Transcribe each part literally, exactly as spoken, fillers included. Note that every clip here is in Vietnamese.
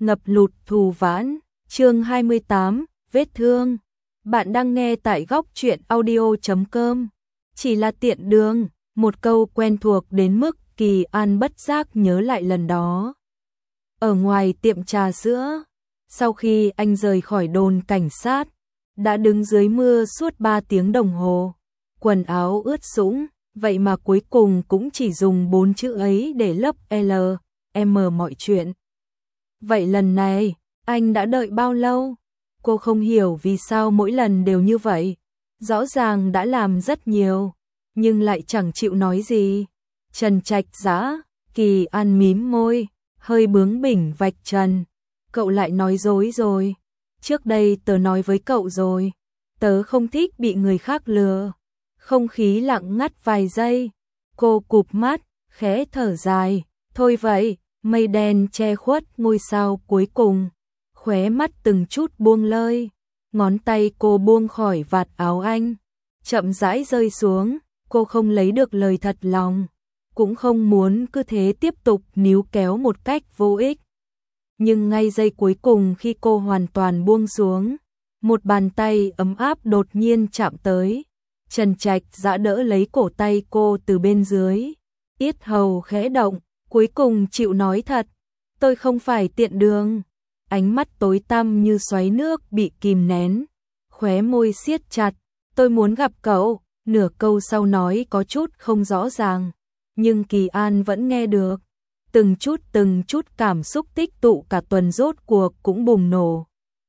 ngập lụt thù vãn, chương hai mươi tám, vết thương. Bạn đang nghe tại góc truyện audio chấm com. Chỉ là tiện đường, một câu quen thuộc đến mức Kỳ An bất giác nhớ lại lần đó. Ở ngoài tiệm trà sữa, sau khi anh rời khỏi đồn cảnh sát, đã đứng dưới mưa suốt ba tiếng đồng hồ, quần áo ướt sũng, vậy mà cuối cùng cũng chỉ dùng bốn chữ ấy để lấp L, M mọi chuyện. Vậy lần này, anh đã đợi bao lâu? Cô không hiểu vì sao mỗi lần đều như vậy. Rõ ràng đã làm rất nhiều, nhưng lại chẳng chịu nói gì. Trần Trạch Dã, Kỳ An mím môi, hơi bướng bỉnh vạch trần. Cậu lại nói dối rồi. Trước đây tớ nói với cậu rồi. Tớ không thích bị người khác lừa. Không khí lặng ngắt vài giây. Cô cụp mắt, khẽ thở dài. Thôi vậy, mây đen che khuất ngôi sao cuối cùng. Khóe mắt từng chút buông lơi. Ngón tay cô buông khỏi vạt áo anh. Chậm rãi rơi xuống. Cô không lấy được lời thật lòng. Cũng không muốn cứ thế tiếp tục níu kéo một cách vô ích. Nhưng ngay giây cuối cùng khi cô hoàn toàn buông xuống, một bàn tay ấm áp đột nhiên chạm tới. Trần Trạch Dã đỡ lấy cổ tay cô từ bên dưới. Yết hầu khẽ động, cuối cùng chịu nói thật. Tôi không phải tiện đường. Ánh mắt tối tăm như xoáy nước bị kìm nén. Khóe môi siết chặt. Tôi muốn gặp cậu. Nửa câu sau nói có chút không rõ ràng. Nhưng Kỳ An vẫn nghe được. Từng chút từng chút cảm xúc tích tụ cả tuần rốt cuộc cũng bùng nổ.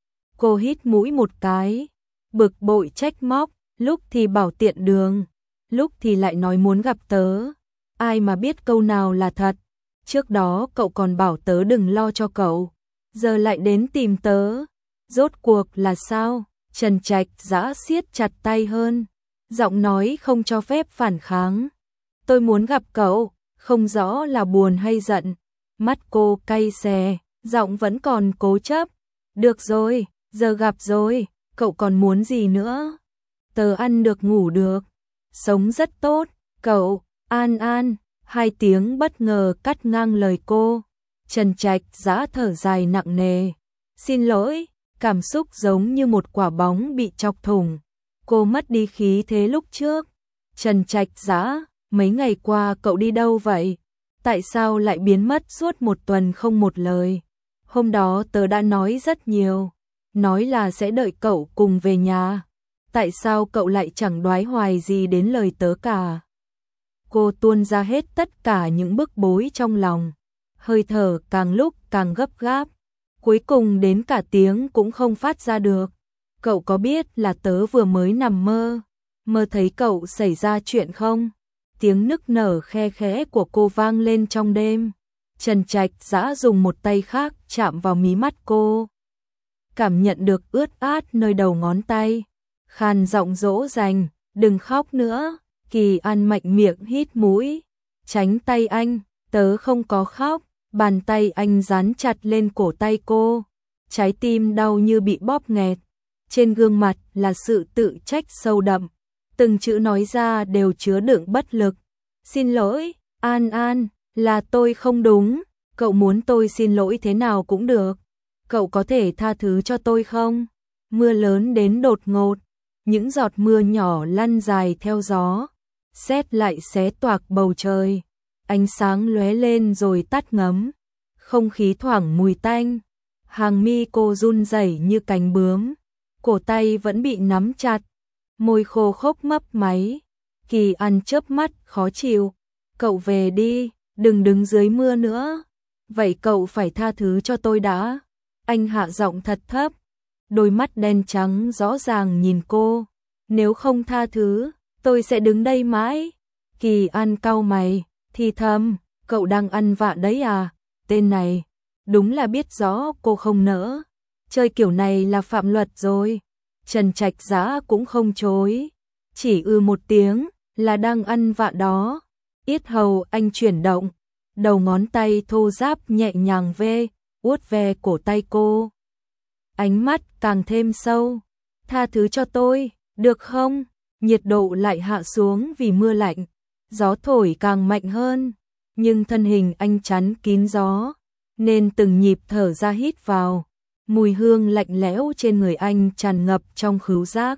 Cô hít mũi một cái. Bực bội trách móc. Lúc thì bảo tiện đường. Lúc thì lại nói muốn gặp tớ. Ai mà biết câu nào là thật. Trước đó cậu còn bảo tớ đừng lo cho cậu. Giờ lại đến tìm tớ. Rốt cuộc là sao? Trần Trạch Dã siết chặt tay hơn. Giọng nói không cho phép phản kháng. Tôi muốn gặp cậu. Không rõ là buồn hay giận. Mắt cô cay xè. Giọng vẫn còn cố chấp. Được rồi, giờ gặp rồi. Cậu còn muốn gì nữa? Tớ ăn được ngủ được. Sống rất tốt. Cậu, An An. Hai tiếng bất ngờ cắt ngang lời cô. Trần Trạch Dã thở dài nặng nề. Xin lỗi. Cảm xúc giống như một quả bóng bị chọc thủng. Cô mất đi khí thế lúc trước. Trần Trạch Dã, mấy ngày qua cậu đi đâu vậy? Tại sao lại biến mất suốt một tuần không một lời? Hôm đó tớ đã nói rất nhiều. Nói là sẽ đợi cậu cùng về nhà. Tại sao cậu lại chẳng đoái hoài gì đến lời tớ cả? Cô tuôn ra hết tất cả những bức bối trong lòng. Hơi thở càng lúc càng gấp gáp. Cuối cùng đến cả tiếng cũng không phát ra được. Cậu có biết là tớ vừa mới nằm mơ? Mơ thấy cậu xảy ra chuyện không? Tiếng nức nở khe khẽ của cô vang lên trong đêm. Trần Trạch Dã dùng một tay khác chạm vào mí mắt cô. Cảm nhận được ướt át nơi đầu ngón tay. Khàn giọng dỗ dành, đừng khóc nữa. Kỳ An mạnh miệng hít mũi. Tránh tay anh, tớ không có khóc. Bàn tay anh dán chặt lên cổ tay cô. Trái tim đau như bị bóp nghẹt. Trên gương mặt là sự tự trách sâu đậm. Từng chữ nói ra đều chứa đựng bất lực. Xin lỗi, An An, là tôi không đúng. Cậu muốn tôi xin lỗi thế nào cũng được. Cậu có thể tha thứ cho tôi không? Mưa lớn đến đột ngột. Những giọt mưa nhỏ lăn dài theo gió. Sét lại xé toạc bầu trời. Ánh sáng lóe lên rồi tắt ngấm. Không khí thoảng mùi tanh. Hàng mi cô run rẩy như cánh bướm. Cổ tay vẫn bị nắm chặt. Môi khô khốc mấp máy. Kỳ An chớp mắt khó chịu. Cậu về đi, đừng đứng dưới mưa nữa. Vậy cậu phải tha thứ cho tôi đã. Anh hạ giọng thật thấp. Đôi mắt đen trắng rõ ràng nhìn cô. Nếu không tha thứ, tôi sẽ đứng đây mãi. Kỳ An cau mày, thì thầm, cậu đang ăn vạ đấy à? Tên này, đúng là biết rõ cô không nỡ. Chơi kiểu này là phạm luật rồi. Trần Trạch Dã cũng không chối. Chỉ ư một tiếng, là đang ăn vạ đó. Yết hầu anh chuyển động. Đầu ngón tay thô ráp nhẹ nhàng ve, uốt ve cổ tay cô. Ánh mắt càng thêm sâu. Tha thứ cho tôi, được không? Nhiệt độ lại hạ xuống vì mưa lạnh. Gió thổi càng mạnh hơn. Nhưng thân hình anh chắn kín gió. nên từng nhịp thở ra hít vào, mùi hương lạnh lẽo trên người anh tràn ngập trong khứu giác.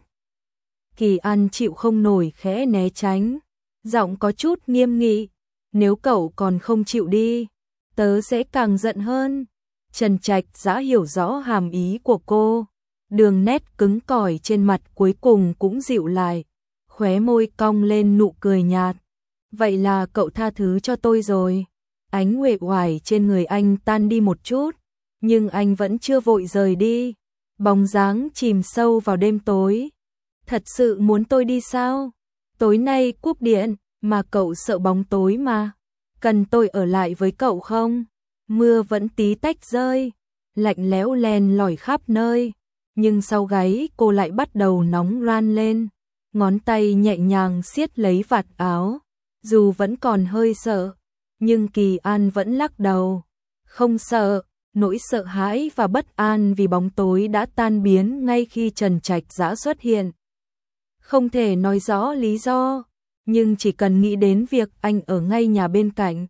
Kỳ An chịu không nổi khẽ né tránh, giọng có chút nghiêm nghị, nếu cậu còn không chịu đi, tớ sẽ càng giận hơn. Trần Trạch Dã hiểu rõ hàm ý của cô, đường nét cứng cỏi trên mặt cuối cùng cũng dịu lại, khóe môi cong lên nụ cười nhạt. Vậy là cậu tha thứ cho tôi rồi. Ánh uể oải trên người anh tan đi một chút, nhưng anh vẫn chưa vội rời đi, bóng dáng chìm sâu vào đêm tối. Thật sự muốn tôi đi sao? Tối nay cúp điện, mà cậu sợ bóng tối mà. Cần tôi ở lại với cậu không? Mưa vẫn tí tách rơi, lạnh lẽo len lỏi khắp nơi, nhưng sau gáy cô lại bắt đầu nóng ran lên, ngón tay nhẹ nhàng siết lấy vạt áo, dù vẫn còn hơi sợ, nhưng Kỳ An vẫn lắc đầu. Không sợ, nỗi sợ hãi và bất an vì bóng tối đã tan biến ngay khi Trần Trạch Dã xuất hiện. Không thể nói rõ lý do, nhưng chỉ cần nghĩ đến việc anh ở ngay nhà bên cạnh,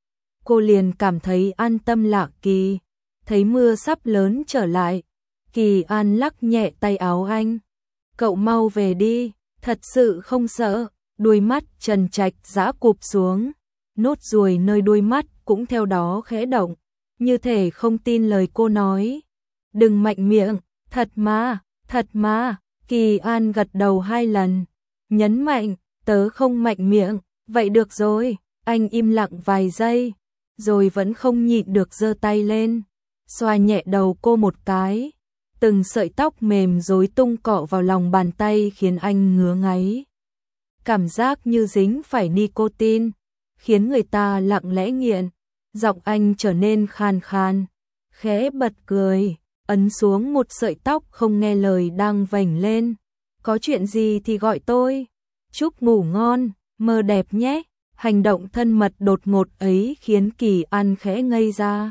cô liền cảm thấy an tâm lạ kỳ. Thấy mưa sắp lớn trở lại, Kỳ An lắc nhẹ tay áo anh. Cậu mau về đi, thật sự không sợ. Đuôi mắt Trần Trạch Dã cụp xuống, nốt ruồi nơi đuôi mắt cũng theo đó khẽ động, như thể không tin lời cô nói. Đừng mạnh miệng, thật mà, thật mà. Kỳ An gật đầu hai lần, nhấn mạnh, tớ không mạnh miệng. Vậy được rồi. Anh im lặng vài giây, rồi vẫn không nhịn được giơ tay lên, xoa nhẹ đầu cô một cái. Từng sợi tóc mềm rối tung cọ vào lòng bàn tay khiến anh ngứa ngáy. Cảm giác như dính phải nicotine, khiến người ta lặng lẽ nghiện. Giọng anh trở nên khàn khàn, khẽ bật cười, ấn xuống một sợi tóc không nghe lời đang vểnh lên. Có chuyện gì thì gọi tôi. Chúc ngủ ngon, mơ đẹp nhé. Hành động thân mật đột ngột ấy khiến Kỳ An khẽ ngây ra.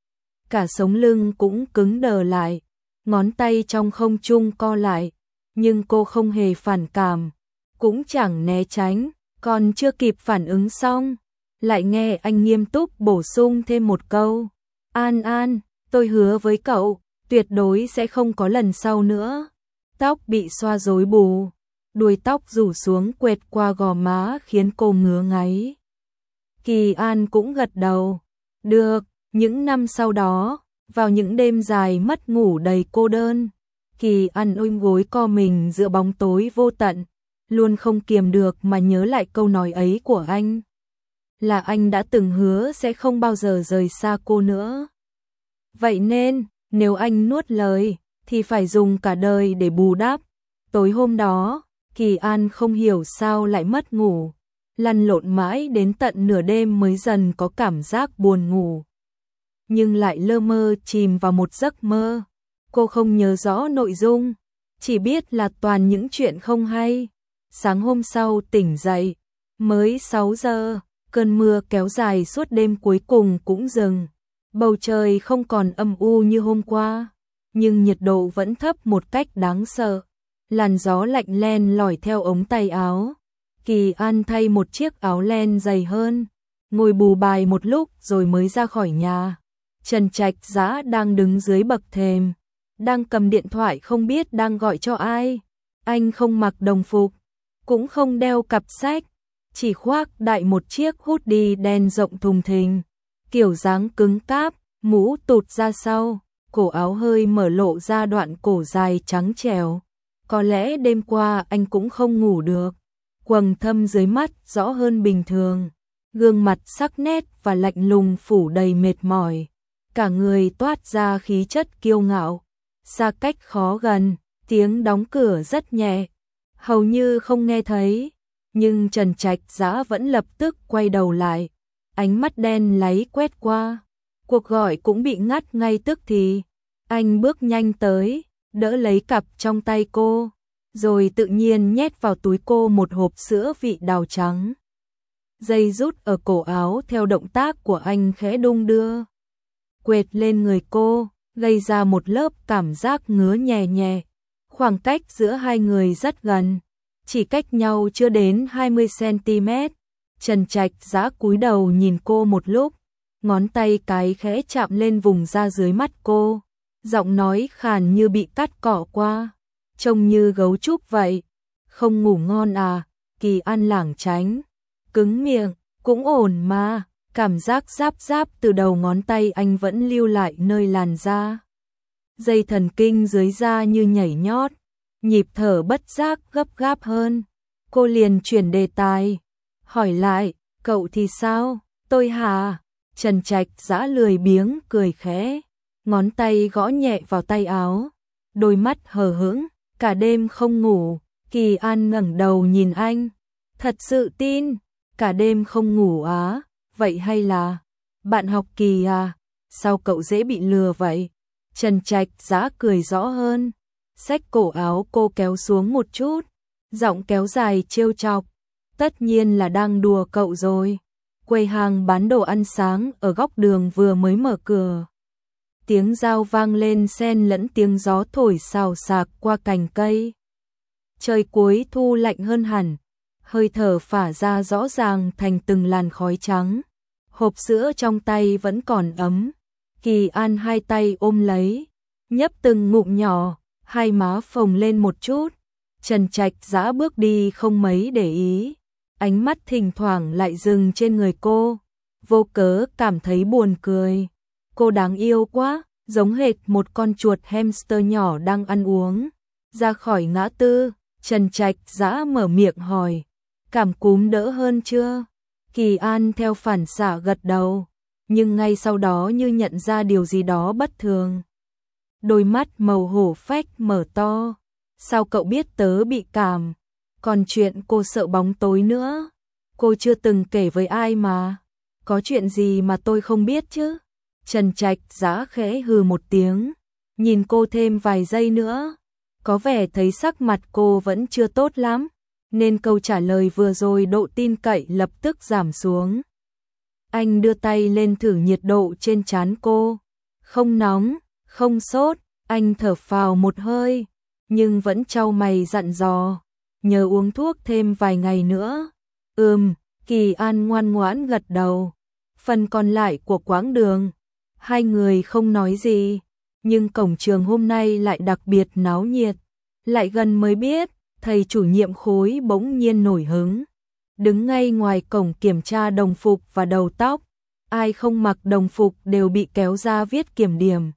Cả sống lưng cũng cứng đờ lại, ngón tay trong không trung co lại, nhưng cô không hề phản cảm, cũng chẳng né tránh. Còn chưa kịp phản ứng xong, lại nghe anh nghiêm túc bổ sung thêm một câu. An An, tôi hứa với cậu, tuyệt đối sẽ không có lần sau nữa. Tóc bị xoa rối bù, đuôi tóc rủ xuống quệt qua gò má khiến cô ngứa ngáy. Kỳ An cũng gật đầu. Được. Những năm sau đó, vào những đêm dài mất ngủ đầy cô đơn, Kỳ An ôm gối co mình giữa bóng tối vô tận, luôn không kiềm được mà nhớ lại câu nói ấy của anh. Là anh đã từng hứa sẽ không bao giờ rời xa cô nữa. Vậy nên, nếu anh nuốt lời, thì phải dùng cả đời để bù đắp. Tối hôm đó, Kỳ An không hiểu sao lại mất ngủ, lăn lộn mãi đến tận nửa đêm mới dần có cảm giác buồn ngủ. Nhưng lại lơ mơ chìm vào một giấc mơ. Cô không nhớ rõ nội dung, chỉ biết là toàn những chuyện không hay. Sáng hôm sau tỉnh dậy, mới sáu giờ, cơn mưa kéo dài suốt đêm cuối cùng cũng dừng. Bầu trời không còn âm u như hôm qua, nhưng nhiệt độ vẫn thấp một cách đáng sợ. Làn gió lạnh len lỏi theo ống tay áo. Kỳ An thay một chiếc áo len dày hơn, ngồi bù bài một lúc rồi mới ra khỏi nhà. Trần Trạch Dã đang đứng dưới bậc thềm, đang cầm điện thoại không biết đang gọi cho ai. Anh không mặc đồng phục, cũng không đeo cặp sách, chỉ khoác đại một chiếc hoodie đen rộng thùng thình, kiểu dáng cứng cáp, mũ tụt ra sau, cổ áo hơi mở lộ ra đoạn cổ dài trắng trẻo. Có lẽ đêm qua anh cũng không ngủ được. Quầng thâm dưới mắt rõ hơn bình thường, gương mặt sắc nét và lạnh lùng phủ đầy mệt mỏi. Cả người toát ra khí chất kiêu ngạo, xa cách khó gần, tiếng đóng cửa rất nhẹ, hầu như không nghe thấy. Nhưng Trần Trạch Dã vẫn lập tức quay đầu lại, ánh mắt đen láy quét qua. Cuộc gọi cũng bị ngắt ngay tức thì. Anh bước nhanh tới, đỡ lấy cặp trong tay cô, rồi tự nhiên nhét vào túi cô một hộp sữa vị đào trắng. Dây rút ở cổ áo theo động tác của anh khẽ đung đưa, quệt lên người cô, gây ra một lớp cảm giác ngứa nhẹ nhẹ. Khoảng cách giữa hai người rất gần, chỉ cách nhau chưa đến hai mươi xăng ti mét. Trần Trạch Dã cúi đầu nhìn cô một lúc, ngón tay cái khẽ chạm lên vùng da dưới mắt cô, giọng nói khàn như bị cắt cỏ qua, trông như gấu trúc vậy. Không ngủ ngon à? Kỳ An lảng tránh, cứng miệng, cũng ổn mà, cảm giác ráp ráp từ đầu ngón tay anh vẫn lưu lại nơi làn da. Dây thần kinh dưới da như nhảy nhót, nhịp thở bất giác gấp gáp hơn. Cô liền chuyển đề tài, hỏi lại, cậu thì sao? Tôi hả? Trần Trạch Dã lười biếng cười khẽ, ngón tay gõ nhẹ vào tay áo, đôi mắt hờ hững, cả đêm không ngủ. Kỳ An ngẩng đầu nhìn anh, thật sự tin, cả đêm không ngủ á, vậy hay là bạn học Kỳ à? Sao cậu dễ bị lừa vậy? Trần Trạch Dã cười rõ hơn, xách cổ áo cô kéo xuống một chút, giọng kéo dài trêu chọc, tất nhiên là đang đùa cậu rồi. Quầy hàng bán đồ ăn sáng ở góc đường vừa mới mở cửa. Tiếng dao vang lên xen lẫn tiếng gió thổi xào xạc qua cành cây. Trời cuối thu lạnh hơn hẳn, hơi thở phả ra rõ ràng thành từng làn khói trắng. Hộp sữa trong tay vẫn còn ấm. Kỳ An hai tay ôm lấy, nhấp từng ngụm nhỏ, hai má phồng lên một chút. Trần Trạch Dã bước đi không mấy để ý, ánh mắt thỉnh thoảng lại dừng trên người cô, vô cớ cảm thấy buồn cười. Cô đáng yêu quá, giống hệt một con chuột hamster nhỏ đang ăn uống. Ra khỏi ngã tư, Trần Trạch Dã mở miệng hỏi, cảm cúm đỡ hơn chưa? Kỳ An theo phản xạ gật đầu, nhưng ngay sau đó như nhận ra điều gì đó bất thường. Đôi mắt màu hổ phách mở to, sao cậu biết tớ bị cảm? Còn chuyện cô sợ bóng tối nữa, cô chưa từng kể với ai mà. Có chuyện gì mà tôi không biết chứ? Trần Trạch Dã khẽ hừ một tiếng, nhìn cô thêm vài giây nữa. Có vẻ thấy sắc mặt cô vẫn chưa tốt lắm, nên câu trả lời vừa rồi độ tin cậy lập tức giảm xuống. Anh đưa tay lên thử nhiệt độ trên trán cô. Không nóng, không sốt, anh thở phào một hơi, nhưng vẫn chau mày dặn dò, nhớ uống thuốc thêm vài ngày nữa. Ừm, Kỳ An ngoan ngoãn gật đầu. Phần còn lại của quãng đường, hai người không nói gì, nhưng cổng trường hôm nay lại đặc biệt náo nhiệt. Lại gần mới biết, thầy chủ nhiệm khối bỗng nhiên nổi hứng, đứng ngay ngoài cổng kiểm tra đồng phục và đầu tóc. Ai không mặc đồng phục đều bị kéo ra viết kiểm điểm.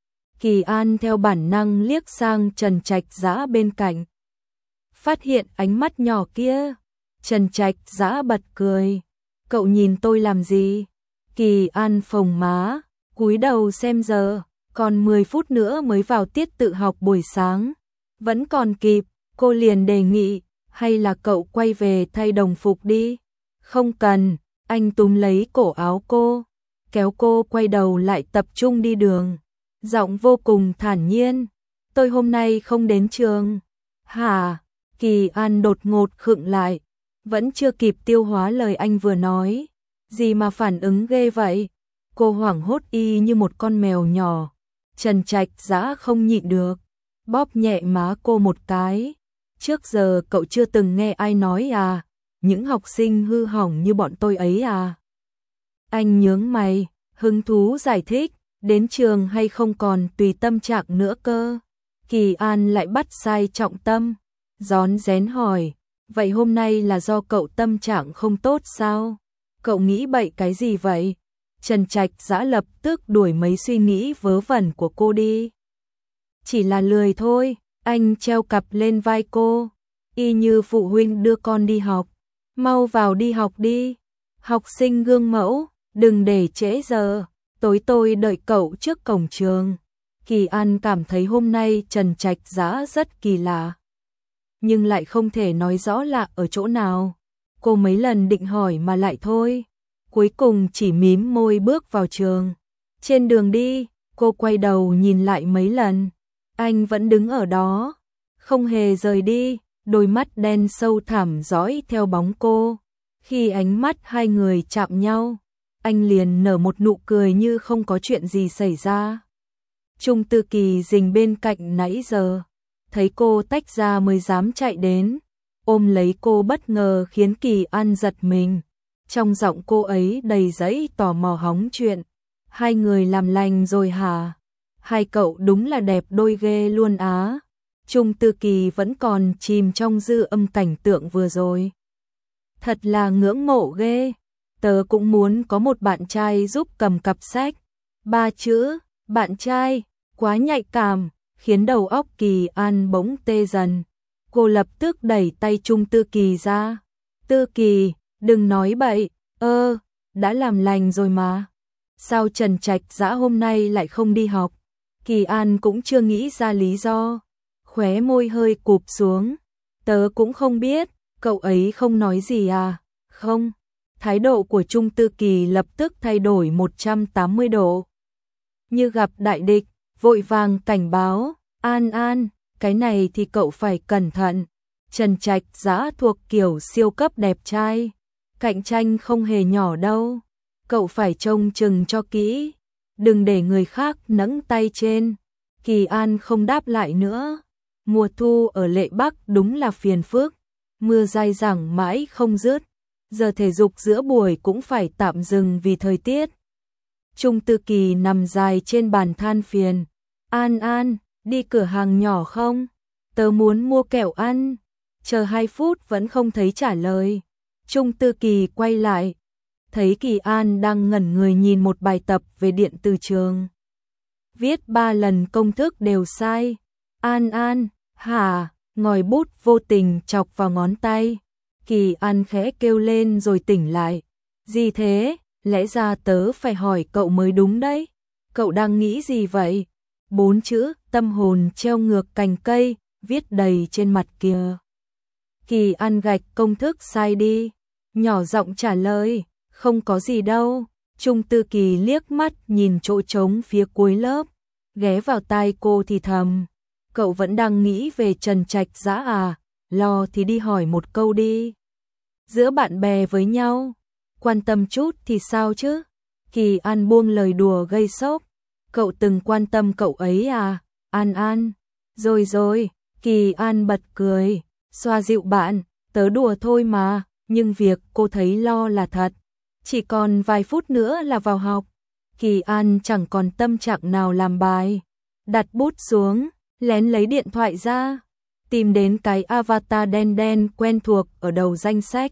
Kỳ An theo bản năng liếc sang Trần Trạch Dã bên cạnh, phát hiện ánh mắt nhỏ kia. Trần Trạch Dã bật cười, cậu nhìn tôi làm gì? Kỳ An phồng má, cúi đầu xem giờ, còn mười phút nữa mới vào tiết tự học buổi sáng, vẫn còn kịp. Cô liền đề nghị, hay là cậu quay về thay đồng phục đi? Không cần. Anh túm lấy cổ áo cô, kéo cô quay đầu lại tập trung đi đường, giọng vô cùng thản nhiên, tôi hôm nay không đến trường. Hả? Kỳ An đột ngột khựng lại, vẫn chưa kịp tiêu hóa lời anh vừa nói. Gì mà phản ứng ghê vậy? Cô hoảng hốt y như một con mèo nhỏ. Trần Trạch Dã không nhịn được, bóp nhẹ má cô một cái. Trước giờ cậu chưa từng nghe ai nói à? Những học sinh hư hỏng như bọn tôi ấy à? Anh nhướng mày, hứng thú giải thích, đến trường hay không còn tùy tâm trạng nữa cơ. Kỳ An lại bắt sai trọng tâm, rón rén hỏi, vậy hôm nay là do cậu tâm trạng không tốt sao? Cậu nghĩ bậy cái gì vậy? Trần Trạch Dã lập tức đuổi mấy suy nghĩ vớ vẩn của cô đi. Chỉ là lười thôi. Anh treo cặp lên vai cô, y như phụ huynh đưa con đi học. Mau vào đi học đi. Học sinh gương mẫu, đừng để trễ giờ, tối tôi đợi cậu trước cổng trường. Kỳ An cảm thấy hôm nay Trần Trạch Dã rất kỳ lạ, nhưng lại không thể nói rõ lạ ở chỗ nào. Cô mấy lần định hỏi mà lại thôi, cuối cùng chỉ mím môi bước vào trường. Trên đường đi, cô quay đầu nhìn lại mấy lần. Anh vẫn đứng ở đó, không hề rời đi, đôi mắt đen sâu thẳm dõi theo bóng cô. Khi ánh mắt hai người chạm nhau, anh liền nở một nụ cười như không có chuyện gì xảy ra. Trung Tư Kỳ rình bên cạnh nãy giờ, thấy cô tách ra mới dám chạy đến, ôm lấy cô bất ngờ khiến Kỳ An giật mình. Trong giọng cô ấy đầy dẫy tò mò hóng chuyện. Hai người làm lành rồi hả? Hai cậu đúng là đẹp đôi ghê luôn á. Trung Tư Kỳ vẫn còn chìm trong dư âm cảnh tượng vừa rồi. Thật là ngưỡng mộ ghê. Tớ cũng muốn có một bạn trai giúp cầm cặp sách. Ba chữ, bạn trai, quá nhạy cảm, khiến đầu óc Kỳ An bỗng tê dần. Cô lập tức đẩy tay Trung Tư Kỳ ra. Tư Kỳ, đừng nói bậy, ơ, đã làm lành rồi mà. Sao Trần Trạch Dã hôm nay lại không đi học? Kỳ An cũng chưa nghĩ ra lý do. Khóe môi hơi cụp xuống. Tớ cũng không biết, cậu ấy không nói gì à? Không. Thái độ của Trung Tư Kỳ lập tức thay đổi một trăm tám mươi độ. Như gặp đại địch, vội vàng cảnh báo, An An, cái này thì cậu phải cẩn thận. Trần Trạch Dã thuộc kiểu siêu cấp đẹp trai, cạnh tranh không hề nhỏ đâu. Cậu phải trông chừng cho kỹ, đừng để người khác nẫng tay trên. Kỳ An không đáp lại nữa. Mùa thu ở Lệ Bắc đúng là phiền phức, mưa dai dẳng mãi không dứt. Giờ thể dục giữa buổi cũng phải tạm dừng vì thời tiết. Trung Tư Kỳ nằm dài trên bàn than phiền. An An, đi cửa hàng nhỏ không? Tớ muốn mua kẹo ăn. Chờ hai phút vẫn không thấy trả lời. Trung Tư Kỳ quay lại, thấy Kỳ An đang ngẩn người nhìn một bài tập về điện từ trường. Viết ba lần công thức đều sai. An An, hả? Ngòi bút vô tình chọc vào ngón tay. Kỳ An khẽ kêu lên rồi tỉnh lại. Gì thế? Lẽ ra tớ phải hỏi cậu mới đúng đấy. Cậu đang nghĩ gì vậy? Bốn chữ tâm hồn treo ngược cành cây, viết đầy trên mặt kia. Kỳ An gạch công thức sai đi, nhỏ giọng trả lời, không có gì đâu. Trung Tư Kỳ liếc mắt nhìn chỗ trống phía cuối lớp, ghé vào tai cô thì thầm, cậu vẫn đang nghĩ về Trần Trạch Dã à? Lo thì đi hỏi một câu đi. Giữa bạn bè với nhau, quan tâm chút thì sao chứ? Kỳ An buông lời đùa gây sốc. Cậu từng quan tâm cậu ấy à? An An. Rồi rồi, Kỳ An bật cười, xoa dịu bạn, tớ đùa thôi mà, nhưng việc cô thấy lo là thật. Chỉ còn vài phút nữa là vào học. Kỳ An chẳng còn tâm trạng nào làm bài. Đặt bút xuống, lén lấy điện thoại ra, tìm đến cái avatar đen đen quen thuộc ở đầu danh sách.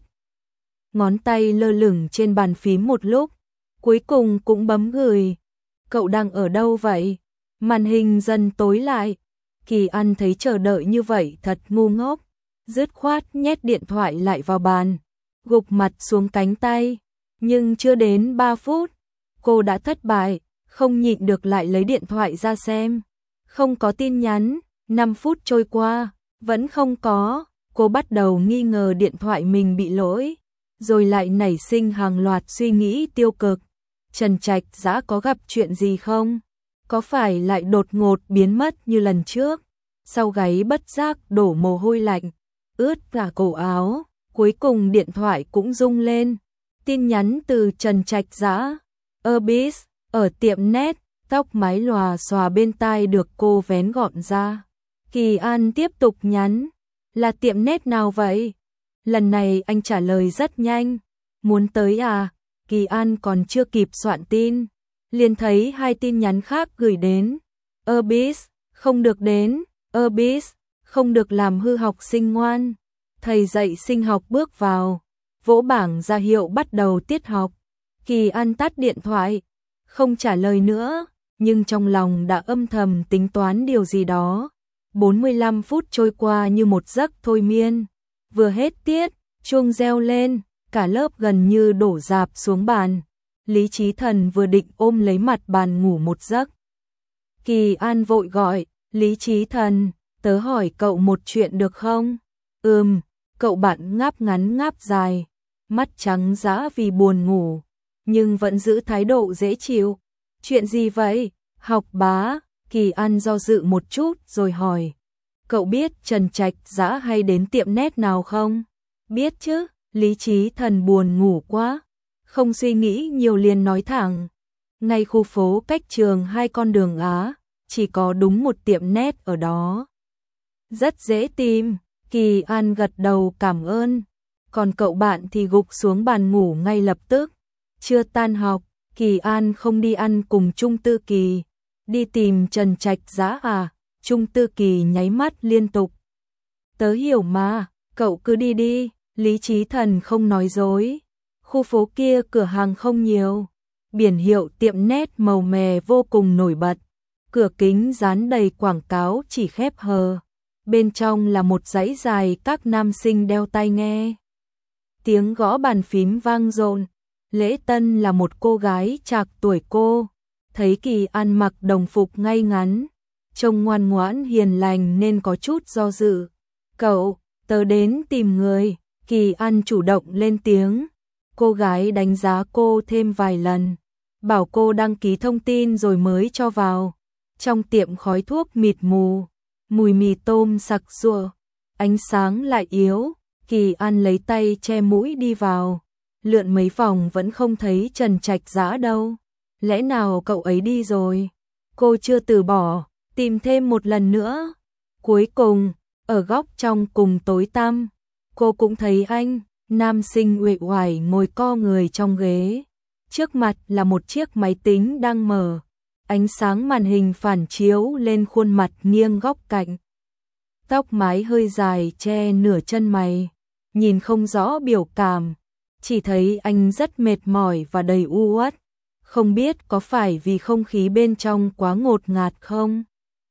Ngón tay lơ lửng trên bàn phím một lúc, cuối cùng cũng bấm gửi. Cậu đang ở đâu vậy? Màn hình dần tối lại. Kỳ An thấy chờ đợi như vậy thật ngu ngốc, dứt khoát nhét điện thoại lại vào bàn, gục mặt xuống cánh tay. Nhưng chưa đến ba phút, cô đã thất bại, không nhịn được lại lấy điện thoại ra xem. Không có tin nhắn, năm phút trôi qua, vẫn không có. Cô bắt đầu nghi ngờ điện thoại mình bị lỗi, rồi lại nảy sinh hàng loạt suy nghĩ tiêu cực. Trần Trạch Dã có gặp chuyện gì không? Có phải lại đột ngột biến mất như lần trước? Sau gáy bất giác đổ mồ hôi lạnh, ướt cả cổ áo, cuối cùng điện thoại cũng rung lên. Tin nhắn từ Trần Trạch Dã. Obis, ở tiệm nét, tóc mái lòa xòa bên tai được cô vén gọn ra. Kỳ An tiếp tục nhắn, là tiệm nét nào vậy? Lần này anh trả lời rất nhanh, muốn tới à? Kỳ An còn chưa kịp soạn tin, liền thấy hai tin nhắn khác gửi đến. Obis, không được đến. Obis, không được làm hư học sinh ngoan. Thầy dạy sinh học bước vào, vỗ bảng ra hiệu bắt đầu tiết học. Kỳ An tắt điện thoại, không trả lời nữa, nhưng trong lòng đã âm thầm tính toán điều gì đó. bốn mươi lăm phút trôi qua như một giấc thôi miên. Vừa hết tiết, chuông reo lên, cả lớp gần như đổ rạp xuống bàn. Lý Chí Thần vừa định ôm lấy mặt bàn ngủ một giấc. Kỳ An vội gọi, Lý Chí Thần, tớ hỏi cậu một chuyện được không? Ừm, cậu bạn ngáp ngắn ngáp dài, mắt trắng dã vì buồn ngủ, nhưng vẫn giữ thái độ dễ chịu. Chuyện gì vậy? Học bá. Kỳ An do dự một chút rồi hỏi, cậu biết Trần Trạch Dã hay đến tiệm nét nào không? Biết chứ. Lý Chí Thần buồn ngủ quá, không suy nghĩ nhiều liền nói thẳng. Ngay khu phố cách trường hai con đường Á, chỉ có đúng một tiệm nét ở đó. Rất dễ tìm. Kỳ An gật đầu cảm ơn. còn cậu bạn thì gục xuống bàn ngủ ngay lập tức. Chưa tan học, Kỳ An không đi ăn cùng Trung Tư Kỳ. Đi tìm Trần Trạch Dã à? Trung Tư Kỳ nháy mắt liên tục. Tớ hiểu mà, cậu cứ đi đi, Lý Chí Thần không nói dối. Khu phố kia cửa hàng không nhiều, biển hiệu tiệm nét màu mè vô cùng nổi bật. Cửa kính dán đầy quảng cáo chỉ khép hờ. Bên trong là một dãy dài các nam sinh đeo tai nghe. Tiếng gõ bàn phím vang dội. Lễ Tân là một cô gái trạc tuổi cô. Thấy Kỳ An mặc đồng phục ngay ngắn, trông ngoan ngoãn hiền lành nên có chút do dự. Cậu, tớ đến tìm người. Kỳ An chủ động lên tiếng. Cô gái đánh giá cô thêm vài lần, bảo cô đăng ký thông tin rồi mới cho vào. Trong tiệm khói thuốc mịt mù, mùi mì tôm sặc sụa, ánh sáng lại yếu. Kỳ An lấy tay che mũi đi vào, lượn mấy vòng vẫn không thấy Trần Trạch Dã đâu. Lẽ nào cậu ấy đi rồi? Cô chưa từ bỏ, tìm thêm một lần nữa. Cuối cùng, ở góc trong cùng tối tăm, cô cũng thấy anh, nam sinh uể oải ngồi co người trong ghế. Trước mặt là một chiếc máy tính đang mở. Ánh sáng màn hình phản chiếu lên khuôn mặt nghiêng góc cạnh. Tóc mái hơi dài che nửa chân mày, nhìn không rõ biểu cảm, chỉ thấy anh rất mệt mỏi và đầy u uất. Không biết có phải vì không khí bên trong quá ngột ngạt không?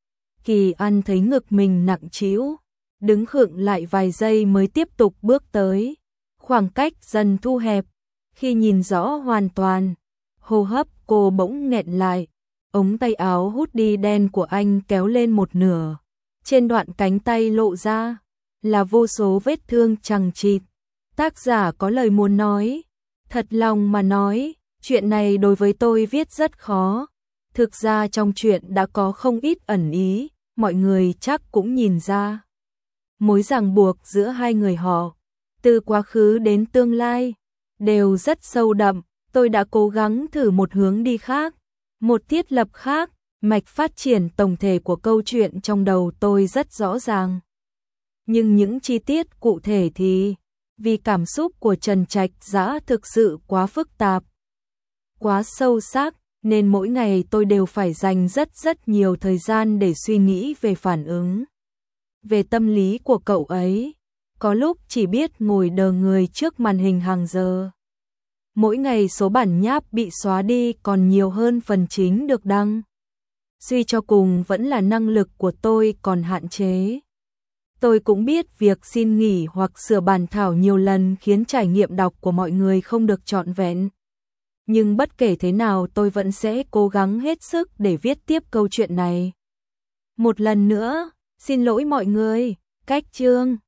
Kỳ An thấy ngực mình nặng trĩu, đứng khựng lại vài giây mới tiếp tục bước tới. Khoảng cách dần thu hẹp, khi nhìn rõ hoàn toàn, hô hấp cô bỗng nghẹn lại. Ống tay áo hoodie đen của anh kéo lên một nửa, trên đoạn cánh tay lộ ra là vô số vết thương chằng chịt. Tác giả có lời muốn nói, thật lòng mà nói, chuyện này đối với tôi viết rất khó. Thực ra trong chuyện đã có không ít ẩn ý, mọi người chắc cũng nhìn ra. Mối ràng buộc giữa hai người họ, từ quá khứ đến tương lai, đều rất sâu đậm. Tôi đã cố gắng thử một hướng đi khác, một thiết lập khác. Mạch phát triển tổng thể của câu chuyện trong đầu tôi rất rõ ràng. Nhưng những chi tiết cụ thể thì, vì cảm xúc của Trần Trạch Dã thực sự quá phức tạp, quá sâu sắc, nên mỗi ngày tôi đều phải dành rất rất nhiều thời gian để suy nghĩ về phản ứng, về tâm lý của cậu ấy. Có lúc chỉ biết ngồi đờ người trước màn hình hàng giờ. Mỗi ngày số bản nháp bị xóa đi còn nhiều hơn phần chính được đăng. Suy cho cùng vẫn là năng lực của tôi còn hạn chế. Tôi cũng biết việc xin nghỉ hoặc sửa bản thảo nhiều lần khiến trải nghiệm đọc của mọi người không được trọn vẹn. Nhưng bất kể thế nào tôi vẫn sẽ cố gắng hết sức để viết tiếp câu chuyện này. Một lần nữa, xin lỗi mọi người, cách chương.